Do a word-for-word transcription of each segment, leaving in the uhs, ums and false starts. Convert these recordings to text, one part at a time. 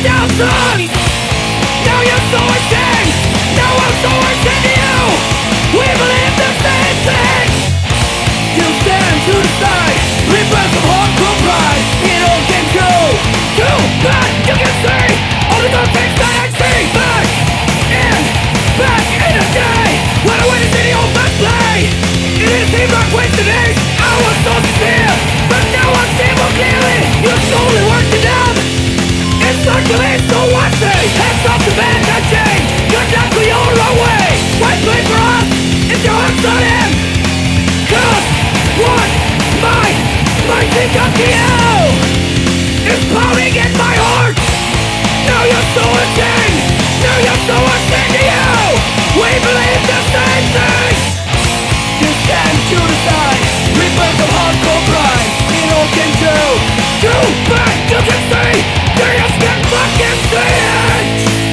now sucks. Now you're so ashamed. Now I'm so ashamed of you. We believe the same thing. You stand to the side, repress some hardcore pride. It all came true. Too bad you can see all the good things that I see. Back in, back in the day when I went to see the old man play. It didn't seem like wasted age. I was so sincere, but now I see more clearly. You slowly worked it down. It's circulating, so I say, hands off the band that change. You're not for your own way. Right place for us is your heart's on him. Cause what my, my think of you is pounding in my heart. Now you're so ashamed. Now you're so ashamed of you. We believe the same thing. You stand to the side, replace of hardcore pride. It all came true. Too bad you can see. You just can't fucking see it.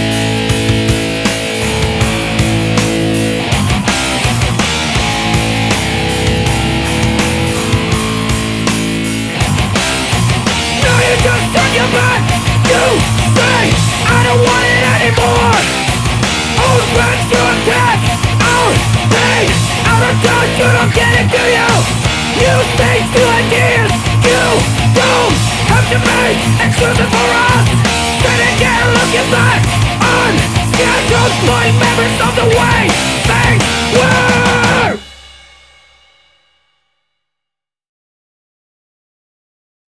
Now you just turn your back. You say I don't want it anymore. Old friends to attack. Our pain, out of touch. You don't get it, do you? You think to ideas. You don't have to make excuses for us. Sitting here looking back on scheduled point memories of the way